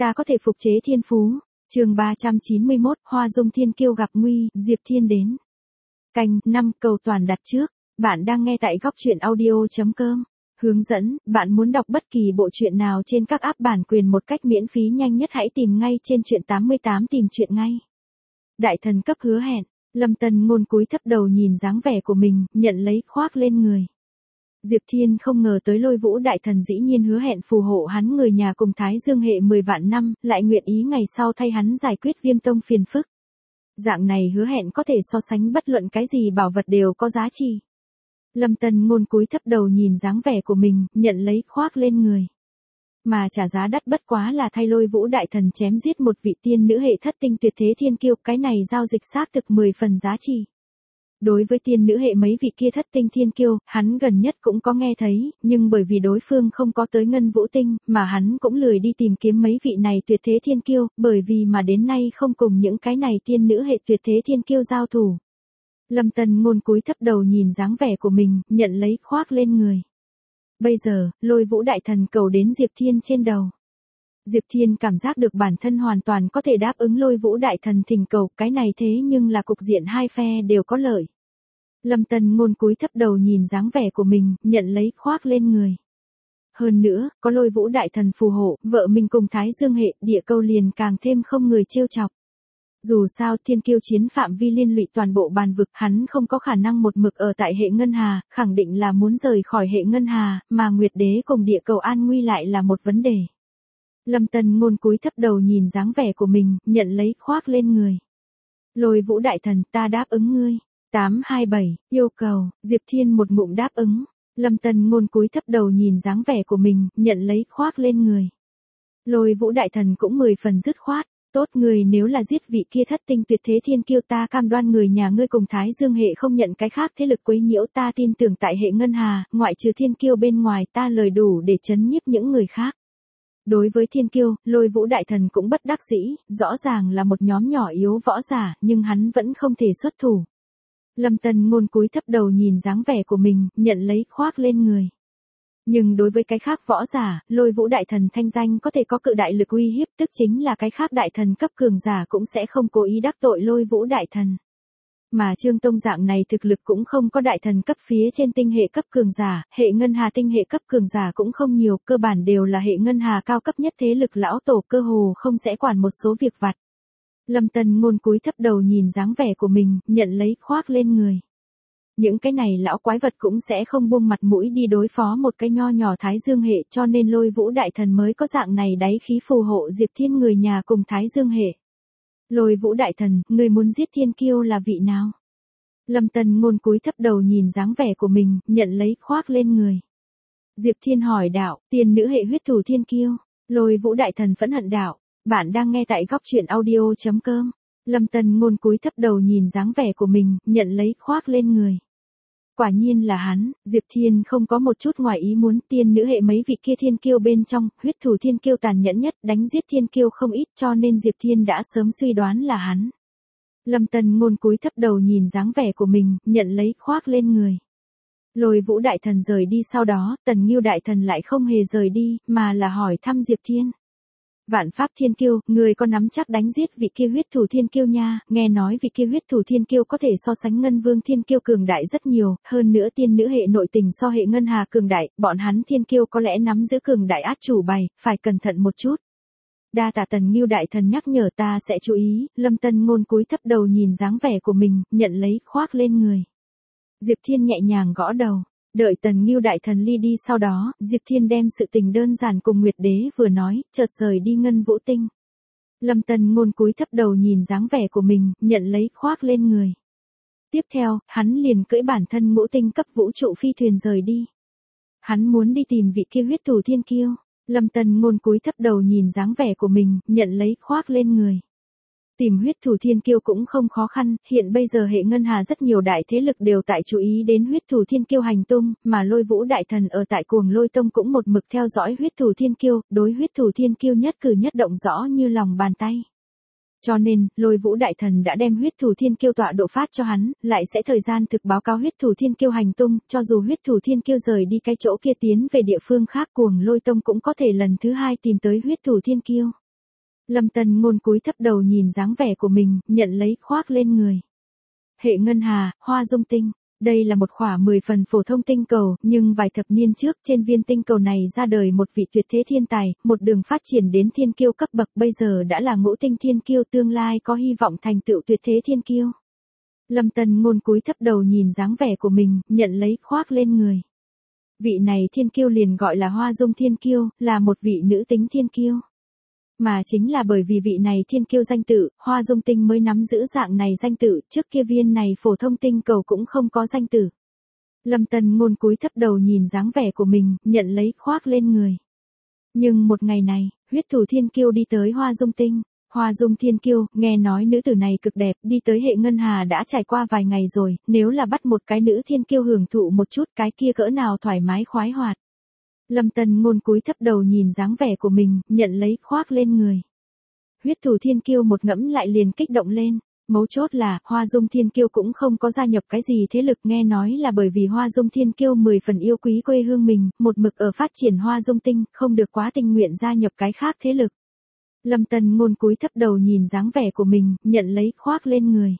ta có thể phục chế thiên phú. Chương 391, Hoa Dung Thiên Kiêu gặp nguy, Diệp Thiên đến. Canh 5 cầu toàn đặt trước. Bạn đang nghe tại góc truyện audio.com. Hướng dẫn, bạn muốn đọc bất kỳ bộ truyện nào trên các app bản quyền một cách miễn phí nhanh nhất hãy tìm ngay trên truyện 88 tìm truyện ngay. Đại thần cấp hứa hẹn, Lâm Tân Ngôn cúi thấp đầu nhìn dáng vẻ của mình, nhận lấy khoác lên người. Diệp Thiên không ngờ tới Lôi Vũ đại thần dĩ nhiên hứa hẹn phù hộ hắn người nhà cùng Thái Dương hệ 10 vạn năm, lại nguyện ý ngày sau thay hắn giải quyết Viêm Tông phiền phức. Dạng này hứa hẹn có thể so sánh bất luận cái gì bảo vật đều có giá trị. Lâm Tân Ngôn cúi thấp đầu nhìn dáng vẻ của mình, nhận lấy khoác lên người. Mà trả giá đắt bất quá là thay Lôi Vũ đại thần chém giết một vị tiên nữ hệ thất tinh tuyệt thế thiên kiêu, cái này giao dịch xác thực 10 phần giá trị. Đối với tiên nữ hệ mấy vị kia thất tinh thiên kiêu, hắn gần nhất cũng có nghe thấy, nhưng bởi vì đối phương không có tới Ngân Vũ Tinh, mà hắn cũng lười đi tìm kiếm mấy vị này tuyệt thế thiên kiêu, bởi vì mà đến nay không cùng những cái này tiên nữ hệ tuyệt thế thiên kiêu giao thủ. Lâm Tân Ngôn cúi thấp đầu nhìn dáng vẻ của mình, nhận lấy khoác lên người. Bây giờ, Lôi Vũ đại thần cầu đến Diệp Thiên trên đầu. Diệp Thiên cảm giác được bản thân hoàn toàn có thể đáp ứng Lôi Vũ đại thần thỉnh cầu, cái này thế nhưng là cục diện hai phe đều có lợi. Lâm Tân Ngôn cúi thấp đầu nhìn dáng vẻ của mình, nhận lấy khoác lên người. Hơn nữa, có Lôi Vũ đại thần phù hộ, vợ mình cùng Thái Dương hệ, địa câu liền càng thêm không người trêu chọc. Dù sao thiên kiêu chiến phạm vi liên lụy toàn bộ bàn vực, hắn không có khả năng một mực ở tại hệ Ngân Hà, khẳng định là muốn rời khỏi hệ Ngân Hà, mà Nguyệt Đế cùng địa cầu an nguy lại là một vấn đề. Lâm Tân Ngôn cúi thấp đầu nhìn dáng vẻ của mình, nhận lấy khoác lên người. Lôi Vũ đại thần, ta đáp ứng ngươi. 827, yêu cầu, Diệp Thiên một ngụm đáp ứng. Lâm Tân Ngôn cúi thấp đầu nhìn dáng vẻ của mình, nhận lấy khoác lên người. Lôi Vũ đại thần cũng 10 phần dứt khoát. Tốt, người nếu là giết vị kia thất tinh tuyệt thế thiên kiêu, ta cam đoan người nhà ngươi cùng Thái Dương hệ không nhận cái khác thế lực quấy nhiễu, ta tin tưởng tại hệ Ngân Hà, ngoại trừ thiên kiêu bên ngoài, ta lời đủ để trấn nhiếp những người khác. Đối với thiên kiêu, Lôi Vũ đại thần cũng bất đắc dĩ, rõ ràng là một nhóm nhỏ yếu võ giả, nhưng hắn vẫn không thể xuất thủ. Lâm Tân Ngôn cúi thấp đầu nhìn dáng vẻ của mình, nhận lấy khoác lên người. Nhưng đối với cái khác võ giả, Lôi Vũ đại thần thanh danh có thể có cự đại lực uy hiếp, tức chính là cái khác đại thần cấp cường giả cũng sẽ không cố ý đắc tội Lôi Vũ đại thần. Mà Trương Tông dạng này thực lực cũng không có đại thần cấp phía trên tinh hệ cấp cường giả, hệ Ngân Hà tinh hệ cấp cường giả cũng không nhiều, cơ bản đều là hệ Ngân Hà cao cấp nhất thế lực lão tổ, cơ hồ không sẽ quản một số việc vặt. Lâm Tân Ngôn cúi thấp đầu nhìn dáng vẻ của mình, nhận lấy khoác lên người. Những cái này lão quái vật cũng sẽ không buông mặt mũi đi đối phó một cái nho nhỏ Thái Dương hệ, cho nên Lôi Vũ đại thần mới có dạng này đáy khí phù hộ Diệp Thiên người nhà cùng Thái Dương hệ. Lôi Vũ đại thần, người muốn giết thiên kiêu là vị nào? Lâm Tân Ngôn cúi thấp đầu nhìn dáng vẻ của mình, nhận lấy khoác lên người. Diệp Thiên hỏi đạo, tiên nữ hệ huyết thủ thiên kiêu. Lôi Vũ đại thần phẫn hận đạo, bạn đang nghe tại góc truyện audio.com. Lâm Tân Ngôn cúi thấp đầu nhìn dáng vẻ của mình, nhận lấy khoác lên người. Quả nhiên là hắn, Diệp Thiên không có một chút ngoài ý muốn, tiên nữ hệ mấy vị kia thiên kiêu bên trong, huyết thủ thiên kiêu tàn nhẫn nhất, đánh giết thiên kiêu không ít, cho nên Diệp Thiên đã sớm suy đoán là hắn. Lâm Tân Ngôn cúi thấp đầu nhìn dáng vẻ của mình, nhận lấy khoác lên người. Lôi Vũ đại thần rời đi sau đó, Tần Ngưu đại thần lại không hề rời đi, mà là hỏi thăm Diệp Thiên. Vạn Pháp thiên kiêu, người có nắm chắc đánh giết vị kia huyết thủ thiên kiêu nha, nghe nói vị kia huyết thủ thiên kiêu có thể so sánh Ngân Vương thiên kiêu cường đại rất nhiều, hơn nữa tiên nữ hệ nội tình so hệ Ngân Hà cường đại, bọn hắn thiên kiêu có lẽ nắm giữ cường đại át chủ bài, phải cẩn thận một chút. Đa tạ Tần Ngưu đại thần nhắc nhở, ta sẽ chú ý. Lâm Tân Ngôn cúi thấp đầu nhìn dáng vẻ của mình, nhận lấy khoác lên người. Diệp Thiên nhẹ nhàng gõ đầu. Đợi Tần Ngưu đại thần ly đi sau đó, Diệp Thiên đem sự tình đơn giản cùng Nguyệt Đế vừa nói, chợt rời đi Ngân Vũ Tinh. Lâm Tân Ngôn cúi thấp đầu nhìn dáng vẻ của mình, nhận lấy khoác lên người. Tiếp theo, hắn liền cưỡi bản thân ngũ tinh cấp vũ trụ phi thuyền rời đi. Hắn muốn đi tìm vị kia huyết thủ thiên kiêu. Lâm Tân Ngôn cúi thấp đầu nhìn dáng vẻ của mình, nhận lấy khoác lên người. Tìm huyết thủ thiên kiêu cũng không khó khăn, hiện bây giờ hệ Ngân Hà rất nhiều đại thế lực đều tại chú ý đến huyết thủ thiên kiêu hành tung, mà Lôi Vũ đại thần ở tại Cuồng Lôi Tông cũng một mực theo dõi huyết thủ thiên kiêu, đối huyết thủ thiên kiêu nhất cử nhất động rõ như lòng bàn tay. Cho nên, Lôi Vũ đại thần đã đem huyết thủ thiên kiêu tọa độ phát cho hắn, lại sẽ thời gian thực báo cáo huyết thủ thiên kiêu hành tung, cho dù huyết thủ thiên kiêu rời đi cái chỗ kia tiến về địa phương khác, Cuồng Lôi Tông cũng có thể lần thứ hai tìm tới huyết thủ thiên kiêu. Lâm Tân Ngôn cúi thấp đầu nhìn dáng vẻ của mình, nhận lấy khoác lên người. Hệ ngân hà, Hoa Dung tinh. Đây là một khỏa 10 phần phổ thông tinh cầu, nhưng vài thập niên trước trên viên tinh cầu này ra đời một vị tuyệt thế thiên tài, một đường phát triển đến thiên kiêu cấp bậc, bây giờ đã là ngũ tinh thiên kiêu, tương lai có hy vọng thành tựu tuyệt thế thiên kiêu. Lâm Tân Ngôn cúi thấp đầu nhìn dáng vẻ của mình, nhận lấy khoác lên người. Vị này thiên kiêu liền gọi là Hoa Dung thiên kiêu, là một vị nữ tính thiên kiêu. Mà chính là bởi vì vị này thiên kiêu danh tự, Hoa Dung tinh mới nắm giữ dạng này danh tự, trước kia viên này phổ thông tinh cầu cũng không có danh tự. Lâm Tân Ngôn cúi thấp đầu nhìn dáng vẻ của mình, nhận lấy khoác lên người. Nhưng một ngày này, huyết thủ thiên kiêu đi tới Hoa Dung tinh. Hoa Dung thiên kiêu, nghe nói nữ tử này cực đẹp, đi tới hệ ngân hà đã trải qua vài ngày rồi, nếu là bắt một cái nữ thiên kiêu hưởng thụ một chút, cái kia cỡ nào thoải mái khoái hoạt. Lâm Tân Ngôn cúi thấp đầu nhìn dáng vẻ của mình, nhận lấy khoác lên người. Huyết thủ thiên kiêu một ngẫm lại liền kích động lên. Mấu chốt là, Hoa Dung thiên kiêu cũng không có gia nhập cái gì thế lực, nghe nói là bởi vì Hoa Dung thiên kiêu 10 phần yêu quý quê hương mình, một mực ở phát triển Hoa Dung tinh, không được quá tình nguyện gia nhập cái khác thế lực. Lâm Tân Ngôn cúi thấp đầu nhìn dáng vẻ của mình, nhận lấy khoác lên người.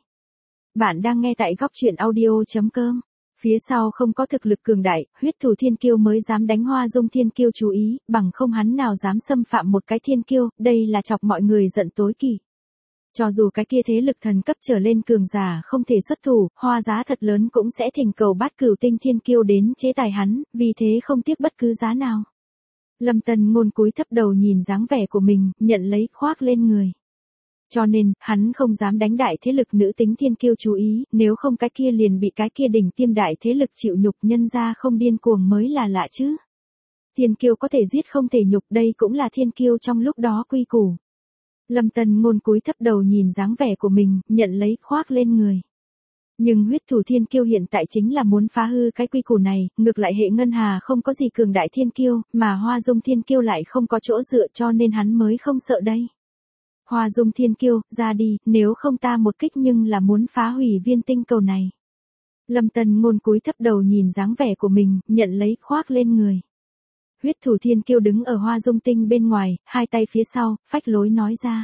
Bạn đang nghe tại góc truyện audio.com. Phía sau không có thực lực cường đại, huyết thủ thiên kiêu mới dám đánh Hoa Dung thiên kiêu chú ý, bằng không hắn nào dám xâm phạm một cái thiên kiêu, đây là chọc mọi người giận tối kỵ. Cho dù cái kia thế lực thần cấp trở lên cường giả không thể xuất thủ, hoa giá thật lớn cũng sẽ thỉnh cầu Bát Cửu tinh thiên kiêu đến chế tài hắn, vì thế không tiếc bất cứ giá nào. Lâm Tân Ngôn cúi thấp đầu nhìn dáng vẻ của mình, nhận lấy khoác lên người. Cho nên, hắn không dám đánh đại thế lực nữ tính thiên kiêu chú ý, nếu không cái kia liền bị cái kia đỉnh tiêm đại thế lực chịu nhục, nhân ra không điên cuồng mới là lạ chứ. Thiên kiêu có thể giết không thể nhục, đây cũng là thiên kiêu trong lúc đó quy củ. Lâm Tân Ngôn cúi thấp đầu nhìn dáng vẻ của mình, nhận lấy khoác lên người. Nhưng huyết thủ thiên kiêu hiện tại chính là muốn phá hư cái quy củ này, ngược lại hệ ngân hà không có gì cường đại thiên kiêu, mà Hoa Dung thiên kiêu lại không có chỗ dựa, cho nên hắn mới không sợ đây. Hoa Dung thiên kiêu, ra đi, nếu không ta một kích nhưng là muốn phá hủy viên tinh cầu này. Lâm Tân Ngôn cúi thấp đầu nhìn dáng vẻ của mình, nhận lấy khoác lên người. Huyết thủ thiên kiêu đứng ở Hoa Dung tinh bên ngoài, hai tay phía sau, phách lối nói ra.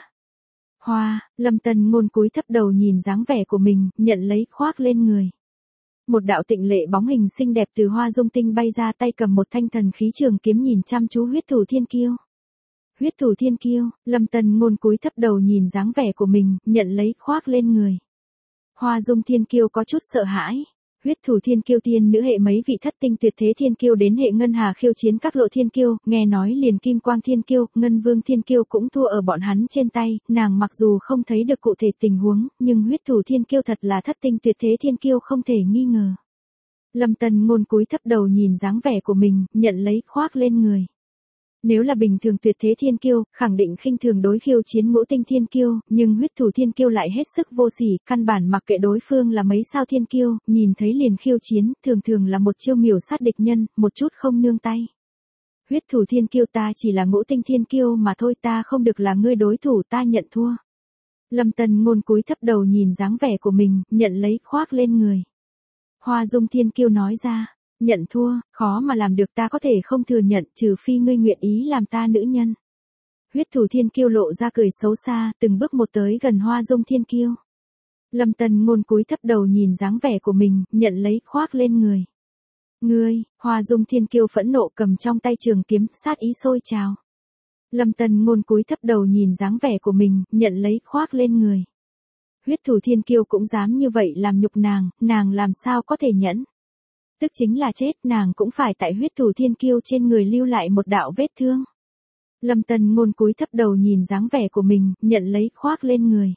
Lâm Tân Ngôn cúi thấp đầu nhìn dáng vẻ của mình, nhận lấy khoác lên người. Một đạo tịnh lệ bóng hình xinh đẹp từ Hoa Dung tinh bay ra, tay cầm một thanh thần khí trường kiếm nhìn chăm chú huyết thủ thiên kiêu. Huyết thủ thiên kiêu, Lâm Tân Ngôn cúi thấp đầu nhìn dáng vẻ của mình, nhận lấy khoác lên người. Hoa Dung thiên kiêu có chút sợ hãi. Huyết thủ thiên kiêu tiên nữ hệ mấy vị thất tinh tuyệt thế thiên kiêu đến hệ ngân hà khiêu chiến các lộ thiên kiêu, nghe nói liền Kim Quang thiên kiêu, Ngân Vương thiên kiêu cũng thua ở bọn hắn trên tay, nàng mặc dù không thấy được cụ thể tình huống, nhưng huyết thủ thiên kiêu thật là thất tinh tuyệt thế thiên kiêu không thể nghi ngờ. Lâm Tân Ngôn cúi thấp đầu nhìn dáng vẻ của mình, nhận lấy khoác lên người. Nếu là bình thường tuyệt thế thiên kiêu, khẳng định khinh thường đối khiêu chiến ngũ tinh thiên kiêu, nhưng huyết thủ thiên kiêu lại hết sức vô sỉ, căn bản mặc kệ đối phương là mấy sao thiên kiêu, nhìn thấy liền khiêu chiến, thường thường là một chiêu miểu sát địch nhân, một chút không nương tay. Huyết thủ thiên kiêu, ta chỉ là ngũ tinh thiên kiêu mà thôi, ta không được là ngươi đối thủ, ta nhận thua. Lâm Tân Ngôn cúi thấp đầu nhìn dáng vẻ của mình, nhận lấy khoác lên người. Hoa Dung thiên kiêu nói ra. Nhận thua, khó mà làm được, ta có thể không thừa nhận, trừ phi ngươi nguyện ý làm ta nữ nhân. Huyết thủ thiên kiêu lộ ra cười xấu xa, từng bước một tới gần Hoa Dung thiên kiêu. Lâm Tân Ngôn cúi thấp đầu nhìn dáng vẻ của mình, nhận lấy khoác lên người. Ngươi, Hoa Dung thiên kiêu phẫn nộ cầm trong tay trường kiếm, sát ý sôi trào. Lâm Tân Ngôn cúi thấp đầu nhìn dáng vẻ của mình, nhận lấy khoác lên người. Huyết thủ thiên kiêu cũng dám như vậy làm nhục nàng làm sao có thể nhẫn. Tức chính là chết, nàng cũng phải tại huyết thủ thiên kiêu trên người lưu lại một đạo vết thương. Lâm Tân Ngôn cúi thấp đầu nhìn dáng vẻ của mình, nhận lấy khoác lên người.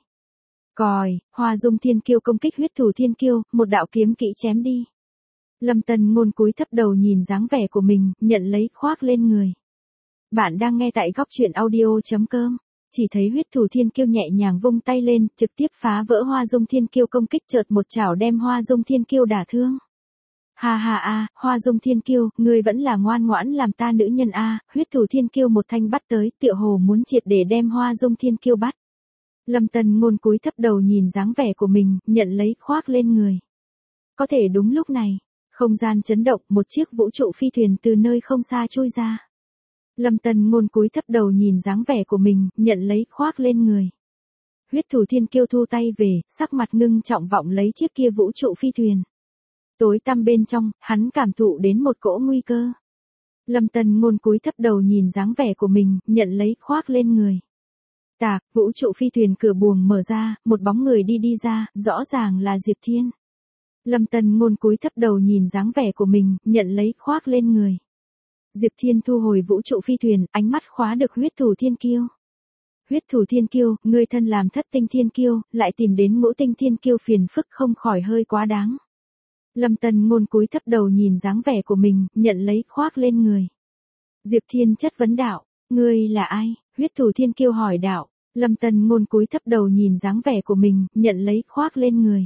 Còi, Hoa Dung thiên kiêu công kích huyết thủ thiên kiêu, một đạo kiếm kỹ chém đi. Lâm Tân Ngôn cúi thấp đầu nhìn dáng vẻ của mình, nhận lấy khoác lên người. Bạn đang nghe tại góc truyện audio.com. Chỉ thấy huyết thủ thiên kiêu nhẹ nhàng vung tay lên, trực tiếp phá vỡ Hoa Dung thiên kiêu công kích, chợt một chảo đem Hoa Dung thiên kiêu đả thương. Hoa Dung thiên kiêu, ngươi vẫn là ngoan ngoãn làm ta nữ nhân a. Huyết thủ thiên kiêu một thanh bắt tới, tựa hồ muốn triệt để đem Hoa Dung thiên kiêu bắt. Lâm Tân Ngôn cúi thấp đầu nhìn dáng vẻ của mình, nhận lấy khoác lên người. Có thể đúng lúc này, không gian chấn động, một chiếc vũ trụ phi thuyền từ nơi không xa trôi ra. Lâm Tân Ngôn cúi thấp đầu nhìn dáng vẻ của mình, nhận lấy khoác lên người. Huyết Thủ Thiên Kiêu thu tay về, sắc mặt ngưng trọng vọng lấy chiếc kia vũ trụ phi thuyền. Tối tăm bên trong, hắn cảm thụ đến một cỗ nguy cơ. Lâm Tân Ngôn cúi thấp đầu nhìn dáng vẻ của mình, nhận lấy khoác lên người. Tạc, vũ trụ phi thuyền cửa buồng mở ra, một bóng người đi ra, rõ ràng là Diệp Thiên. Lâm Tân Ngôn cúi thấp đầu nhìn dáng vẻ của mình, nhận lấy khoác lên người. Diệp Thiên thu hồi vũ trụ phi thuyền, ánh mắt khóa được Huyết Thủ Thiên Kiêu. Huyết Thủ Thiên Kiêu, ngươi thân làm thất tinh thiên kiêu, lại tìm đến ngũ tinh thiên kiêu phiền phức không khỏi hơi quá đáng. Lâm Tân Ngôn cúi thấp đầu nhìn dáng vẻ của mình, nhận lấy khoác lên người. Diệp Thiên chất vấn đạo, ngươi là ai? Huyết Thủ Thiên Kiêu hỏi đạo. Lâm Tân Ngôn cúi thấp đầu nhìn dáng vẻ của mình, nhận lấy khoác lên người.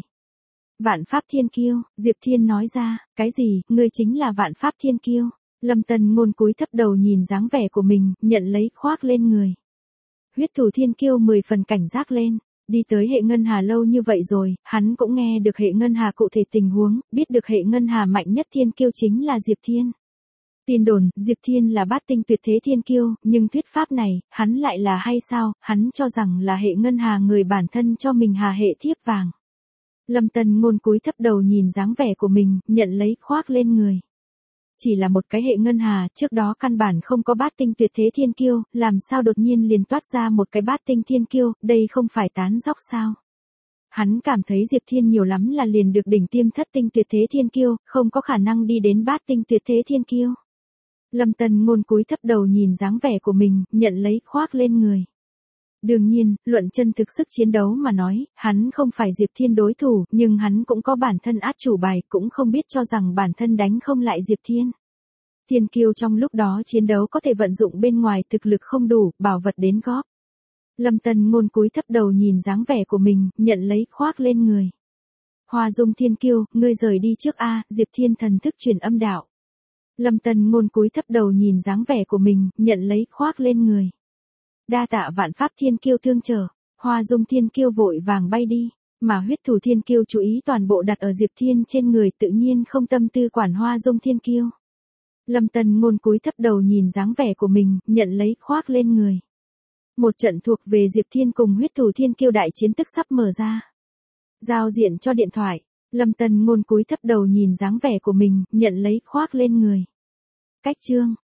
Vạn Pháp Thiên Kiêu, Diệp Thiên nói ra, cái gì, ngươi chính là Vạn Pháp Thiên Kiêu. Lâm Tân Ngôn cúi thấp đầu nhìn dáng vẻ của mình, nhận lấy khoác lên người. Huyết Thủ Thiên Kiêu 10 phần cảnh giác lên, đi tới hệ ngân hà lâu như vậy rồi, hắn cũng nghe được hệ ngân hà cụ thể tình huống, biết được hệ ngân hà mạnh nhất thiên kiêu chính là Diệp Thiên. Tin đồn, Diệp Thiên là bát tinh tuyệt thế thiên kiêu, nhưng thuyết pháp này, hắn lại là hay sao, hắn cho rằng là hệ ngân hà người bản thân cho mình hà hệ thiếp vàng. Lâm Tân Ngôn cúi thấp đầu nhìn dáng vẻ của mình, nhận lấy khoác lên người. Chỉ là một cái hệ ngân hà, trước đó căn bản không có bát tinh tuyệt thế thiên kiêu, làm sao đột nhiên liền toát ra một cái bát tinh thiên kiêu, đây không phải tán dóc sao? Hắn cảm thấy Diệp Thiên nhiều lắm là liền được đỉnh tiêm thất tinh tuyệt thế thiên kiêu, không có khả năng đi đến bát tinh tuyệt thế thiên kiêu. Lâm Tân Ngôn cúi thấp đầu nhìn dáng vẻ của mình, nhận lấy khoác lên người. Đương nhiên, luận chân thực sức chiến đấu mà nói, hắn không phải Diệp Thiên đối thủ, nhưng hắn cũng có bản thân át chủ bài, cũng không biết cho rằng bản thân đánh không lại Diệp Thiên. Thiên kiêu trong lúc đó chiến đấu có thể vận dụng bên ngoài thực lực không đủ, bảo vật đến góp. Lâm Tân Ngôn cúi thấp đầu nhìn dáng vẻ của mình, nhận lấy khoác lên người. Hoa Dung Thiên Kiêu, ngươi rời đi trước a, Diệp Thiên thần thức truyền âm đạo. Lâm Tân Ngôn cúi thấp đầu nhìn dáng vẻ của mình, nhận lấy khoác lên người. Đa tạ Vạn Pháp Thiên Kiêu thương trở, Hoa Dung Thiên Kiêu vội vàng bay đi, mà Huyết Thủ Thiên Kiêu chú ý toàn bộ đặt ở Diệp Thiên trên người, tự nhiên không tâm tư quản Hoa Dung Thiên Kiêu. Lâm Tân Ngôn cúi thấp đầu nhìn dáng vẻ của mình, nhận lấy khoác lên người. Một trận thuộc về Diệp Thiên cùng Huyết Thủ Thiên Kiêu đại chiến tức sắp mở ra. Giao diện cho điện thoại, Lâm Tân Ngôn cúi thấp đầu nhìn dáng vẻ của mình, nhận lấy khoác lên người. Cách chương